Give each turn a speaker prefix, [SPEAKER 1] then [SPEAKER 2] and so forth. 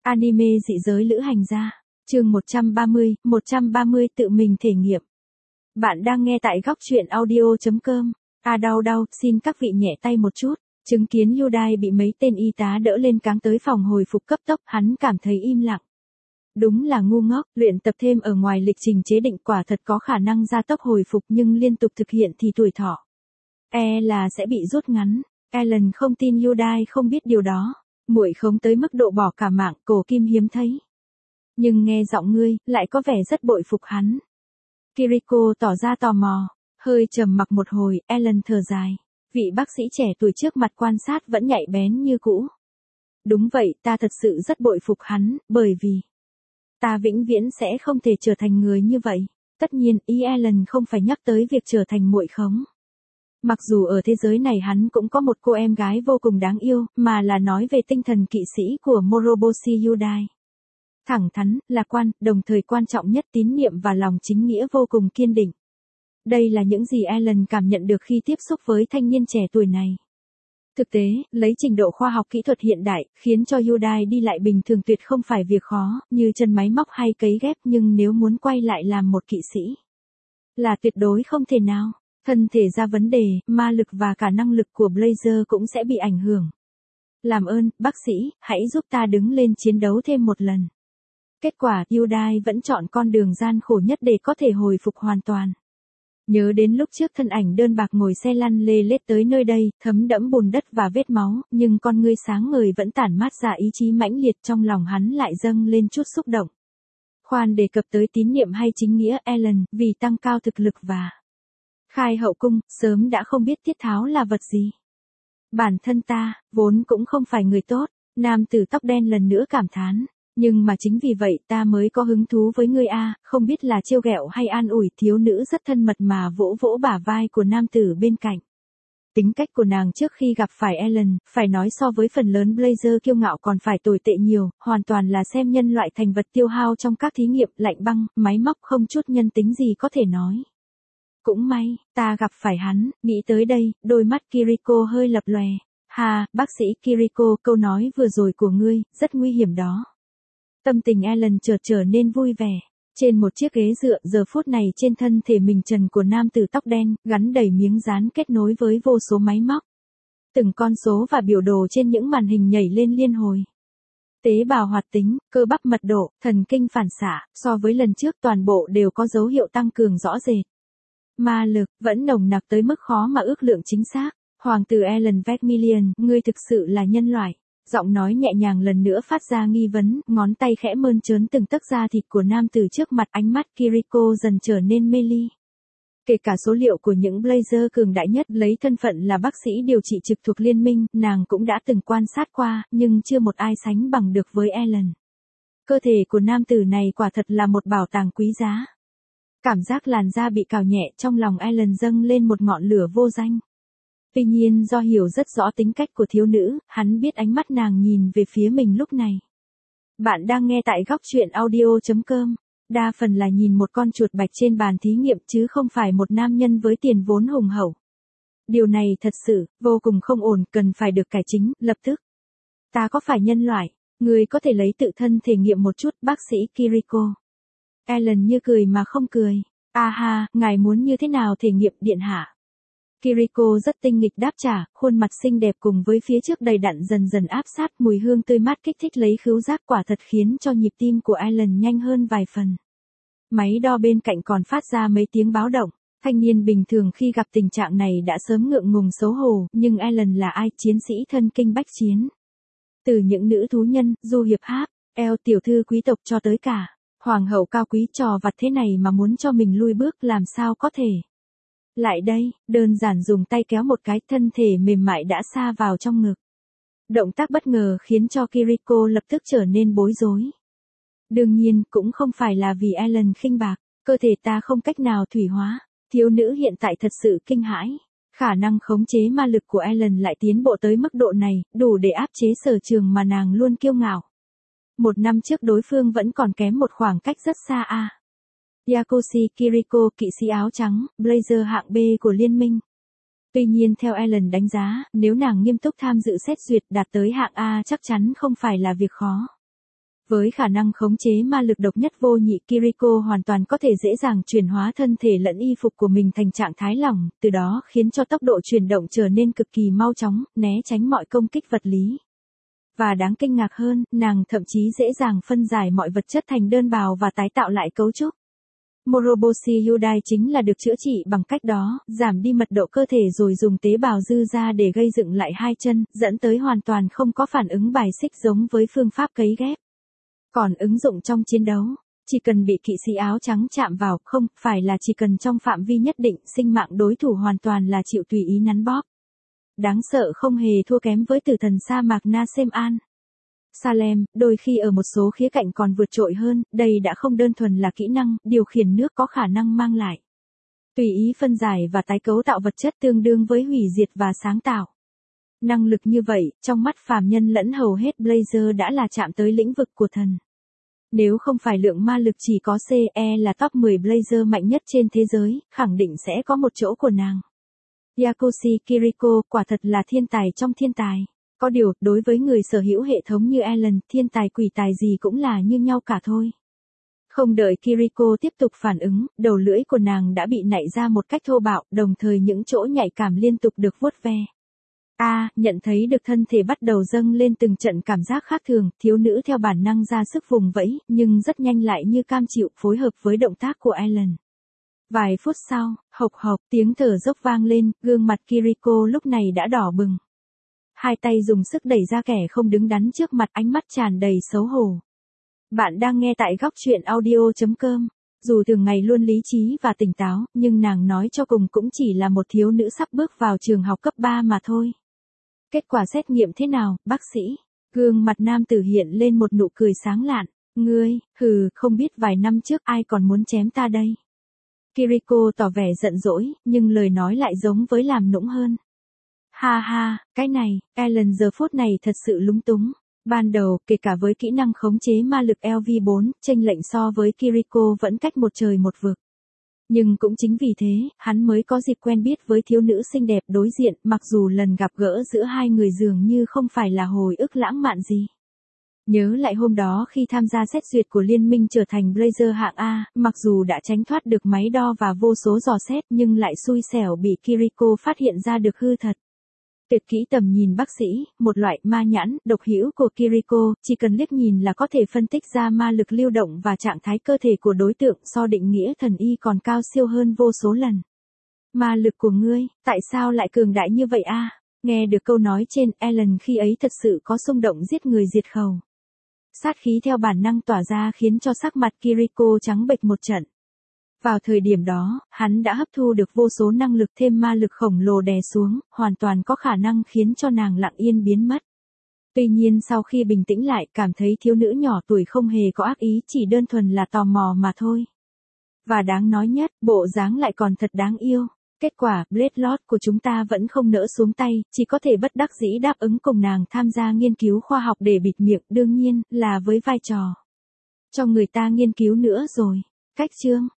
[SPEAKER 1] Anime dị giới lữ hành gia. Chương 130 tự mình thể nghiệm. Bạn đang nghe tại góc truyện audio.com. Đau, xin các vị nhẹ tay một chút. Chứng kiến Yudai bị mấy tên y tá đỡ lên cáng tới phòng hồi phục cấp tốc, hắn cảm thấy im lặng. Đúng là ngu ngốc, luyện tập thêm ở ngoài lịch trình chế định quả thật có khả năng gia tốc hồi phục, nhưng liên tục thực hiện thì tuổi thọ là sẽ bị rút ngắn. Ellen không tin Yudai không biết điều đó. Muội khống tới mức độ bỏ cả mạng, cổ kim hiếm thấy. Nhưng nghe giọng ngươi, lại có vẻ rất bội phục hắn. Kiriko tỏ ra tò mò, hơi trầm mặc một hồi, Ellen thở dài. Vị bác sĩ trẻ tuổi trước mặt quan sát vẫn nhạy bén như cũ. Đúng vậy, ta thật sự rất bội phục hắn, bởi vì ta vĩnh viễn sẽ không thể trở thành người như vậy. Tất nhiên, ý Ellen không phải nhắc tới việc trở thành muội khống. Mặc dù ở thế giới này hắn cũng có một cô em gái vô cùng đáng yêu, mà là nói về tinh thần kỵ sĩ của Moroboshi Yudai. Thẳng thắn, lạc quan, đồng thời quan trọng nhất tín niệm và lòng chính nghĩa vô cùng kiên định. Đây là những gì Ellen cảm nhận được khi tiếp xúc với thanh niên trẻ tuổi này. Thực tế, lấy trình độ khoa học kỹ thuật hiện đại, khiến cho Yudai đi lại bình thường tuyệt không phải việc khó, như chân máy móc hay cấy ghép, nhưng nếu muốn quay lại làm một kỵ sĩ, là tuyệt đối không thể nào. Thân thể ra vấn đề, ma lực và cả năng lực của Blazer cũng sẽ bị ảnh hưởng. Làm ơn, bác sĩ, hãy giúp ta đứng lên chiến đấu thêm một lần. Kết quả, Yudai vẫn chọn con đường gian khổ nhất để có thể hồi phục hoàn toàn. Nhớ đến lúc trước thân ảnh đơn bạc ngồi xe lăn lê lết tới nơi đây, thấm đẫm bùn đất và vết máu, nhưng con ngươi sáng ngời vẫn tản mát ra ý chí mãnh liệt, trong lòng hắn lại dâng lên chút xúc động. Khoan đề cập tới tín niệm hay chính nghĩa, Ellen, vì tăng cao thực lực và khai hậu cung, sớm đã không biết tiết tháo là vật gì. Bản thân ta, vốn cũng không phải người tốt, nam tử tóc đen lần nữa cảm thán. Nhưng mà chính vì vậy ta mới có hứng thú với ngươi a, không biết là trêu ghẹo hay an ủi. Thiếu nữ rất thân mật mà vỗ vỗ bả vai của nam tử bên cạnh. Tính cách của nàng trước khi gặp phải Ellen, phải nói so với phần lớn Blazer kiêu ngạo còn phải tồi tệ nhiều, hoàn toàn là xem nhân loại thành vật tiêu hao trong các thí nghiệm, lạnh băng, máy móc, không chút nhân tính gì có thể nói. Cũng may, ta gặp phải hắn. Nghĩ tới đây, đôi mắt Kiriko hơi lập lòe. Hà, bác sĩ Kiriko, câu nói vừa rồi của ngươi, rất nguy hiểm đó. Tâm tình Ellen chợt trở nên vui vẻ. Trên một chiếc ghế dựa, giờ phút này trên thân thể mình trần của nam tử tóc đen, gắn đầy miếng dán kết nối với vô số máy móc. Từng con số và biểu đồ trên những màn hình nhảy lên liên hồi. Tế bào hoạt tính, cơ bắp mật độ, thần kinh phản xạ, so với lần trước toàn bộ đều có dấu hiệu tăng cường rõ rệt. Ma lực, vẫn nồng nặc tới mức khó mà ước lượng chính xác. Hoàng tử Ellen Macmillan, ngươi thực sự là nhân loại. Giọng nói nhẹ nhàng lần nữa phát ra nghi vấn, ngón tay khẽ mơn trớn từng tấc da thịt của nam tử trước mặt, ánh mắt Kiriko dần trở nên mê ly. Kể cả số liệu của những Blazer cường đại nhất, lấy thân phận là bác sĩ điều trị trực thuộc liên minh, nàng cũng đã từng quan sát qua, nhưng chưa một ai sánh bằng được với Ellen. Cơ thể của nam tử này quả thật là một bảo tàng quý giá. Cảm giác làn da bị cào nhẹ, trong lòng Ellen dâng lên một ngọn lửa vô danh. Tuy nhiên do hiểu rất rõ tính cách của thiếu nữ, hắn biết ánh mắt nàng nhìn về phía mình lúc này. Bạn đang nghe tại góc truyện audio.com. Đa phần là nhìn một con chuột bạch trên bàn thí nghiệm chứ không phải một nam nhân với tiền vốn hùng hậu. Điều này thật sự, vô cùng không ổn, cần phải được cải chính, lập tức. Ta có phải nhân loại? Người có thể lấy tự thân thể nghiệm một chút, bác sĩ Kiriko. Ellen như cười mà không cười. Ha, ngài muốn như thế nào thể nghiệm điện hạ? Kiriko rất tinh nghịch đáp trả, khuôn mặt xinh đẹp cùng với phía trước đầy đặn dần dần áp sát, mùi hương tươi mát kích thích lấy khứu giác, quả thật khiến cho nhịp tim của Ellen nhanh hơn vài phần. Máy đo bên cạnh còn phát ra mấy tiếng báo động. Thanh niên bình thường khi gặp tình trạng này đã sớm ngượng ngùng xấu hổ, nhưng Ellen là ai? Chiến sĩ thân kinh bách chiến. Từ những nữ thú nhân, du hiệp háp, tiểu thư quý tộc cho tới cả hoàng hậu cao quý, trò vặt thế này mà muốn cho mình lui bước làm sao có thể. Lại đây, đơn giản dùng tay kéo một cái, thân thể mềm mại đã sa vào trong ngực. Động tác bất ngờ khiến cho Kiriko lập tức trở nên bối rối. Đương nhiên, cũng không phải là vì Ellen khinh bạc, cơ thể ta không cách nào thủy hóa. Thiếu nữ hiện tại thật sự kinh hãi. Khả năng khống chế ma lực của Ellen lại tiến bộ tới mức độ này, đủ để áp chế Sở Trường mà nàng luôn kiêu ngạo. Một năm trước đối phương vẫn còn kém một khoảng cách rất xa a. Yakoshi Kiriko, kỵ sĩ áo trắng, Blazer hạng B của liên minh. Tuy nhiên theo Ellen đánh giá, nếu nàng nghiêm túc tham dự xét duyệt đạt tới hạng A chắc chắn không phải là việc khó. Với khả năng khống chế ma lực độc nhất vô nhị, Kiriko hoàn toàn có thể dễ dàng chuyển hóa thân thể lẫn y phục của mình thành trạng thái lỏng, từ đó khiến cho tốc độ chuyển động trở nên cực kỳ mau chóng, né tránh mọi công kích vật lý. Và đáng kinh ngạc hơn, nàng thậm chí dễ dàng phân giải mọi vật chất thành đơn bào và tái tạo lại cấu trúc. Moroboshi Hyundai chính là được chữa trị bằng cách đó, giảm đi mật độ cơ thể rồi dùng tế bào dư ra để gây dựng lại hai chân, dẫn tới hoàn toàn không có phản ứng bài xích giống với phương pháp cấy ghép. Còn ứng dụng trong chiến đấu, chỉ cần bị kỵ sĩ áo trắng chạm vào, không phải là chỉ cần trong phạm vi nhất định, sinh mạng đối thủ hoàn toàn là chịu tùy ý nắn bóp. Đáng sợ không hề thua kém với tử thần sa mạc Nasem An. Salem, đôi khi ở một số khía cạnh còn vượt trội hơn, đây đã không đơn thuần là kỹ năng, điều khiển nước có khả năng mang lại. Tùy ý phân giải và tái cấu tạo vật chất tương đương với hủy diệt và sáng tạo. Năng lực như vậy, trong mắt phàm nhân lẫn hầu hết Blazer đã là chạm tới lĩnh vực của thần. Nếu không phải lượng ma lực chỉ có CE là top 10 Blazer mạnh nhất trên thế giới, khẳng định sẽ có một chỗ của nàng. Yakushi Kiriko quả thật là thiên tài trong thiên tài. Có điều, đối với người sở hữu hệ thống như Alan, thiên tài quỷ tài gì cũng là như nhau cả thôi. Không đợi Kiriko tiếp tục phản ứng, đầu lưỡi của nàng đã bị nảy ra một cách thô bạo, đồng thời những chỗ nhạy cảm liên tục được vuốt ve. Nhận thấy được thân thể bắt đầu dâng lên từng trận cảm giác khác thường, thiếu nữ theo bản năng ra sức vùng vẫy, nhưng rất nhanh lại như cam chịu phối hợp với động tác của Alan. Vài phút sau, hộc tiếng thở dốc vang lên, gương mặt Kiriko lúc này đã đỏ bừng. Hai tay dùng sức đẩy ra kẻ không đứng đắn trước mặt, ánh mắt tràn đầy xấu hổ. Bạn đang nghe tại góc truyện audio.com. Dù thường ngày luôn lý trí và tỉnh táo, nhưng nàng nói cho cùng cũng chỉ là một thiếu nữ sắp bước vào trường học cấp 3 mà thôi. Kết quả xét nghiệm thế nào, bác sĩ? Gương mặt nam tử hiện lên một nụ cười sáng lạn. Ngươi, không biết vài năm trước ai còn muốn chém ta đây? Kiriko tỏ vẻ giận dỗi, nhưng lời nói lại giống với làm nũng hơn. Ha, cái này, Alan giờ phút này thật sự lúng túng. Ban đầu, kể cả với kỹ năng khống chế ma lực LV4, chênh lệch so với Kiriko vẫn cách một trời một vực. Nhưng cũng chính vì thế, hắn mới có dịp quen biết với thiếu nữ xinh đẹp đối diện, mặc dù lần gặp gỡ giữa hai người dường như không phải là hồi ức lãng mạn gì. Nhớ lại hôm đó khi tham gia xét duyệt của liên minh trở thành Blazer hạng A, mặc dù đã tránh thoát được máy đo và vô số dò xét nhưng lại xui xẻo bị Kiriko phát hiện ra được hư thật. Tuyệt kỹ tầm nhìn bác sĩ, một loại ma nhãn độc hữu của Kiriko, chỉ cần liếc nhìn là có thể phân tích ra ma lực lưu động và trạng thái cơ thể của đối tượng, so định nghĩa thần y còn cao siêu hơn vô số lần. Ma lực của ngươi, tại sao lại cường đại như vậy a? Nghe được câu nói trên, Alan khi ấy thật sự có xung động giết người diệt khẩu. Sát khí theo bản năng tỏa ra khiến cho sắc mặt Kiriko trắng bệch một trận. Vào thời điểm đó, hắn đã hấp thu được vô số năng lực, thêm ma lực khổng lồ đè xuống, hoàn toàn có khả năng khiến cho nàng lặng yên biến mất. Tuy nhiên sau khi bình tĩnh lại, cảm thấy thiếu nữ nhỏ tuổi không hề có ác ý, chỉ đơn thuần là tò mò mà thôi. Và đáng nói nhất, bộ dáng lại còn thật đáng yêu. Kết quả, Blade Lord của chúng ta vẫn không nỡ xuống tay, chỉ có thể bất đắc dĩ đáp ứng cùng nàng tham gia nghiên cứu khoa học để bịt miệng, đương nhiên, là với vai trò cho người ta nghiên cứu nữa rồi. Cách chương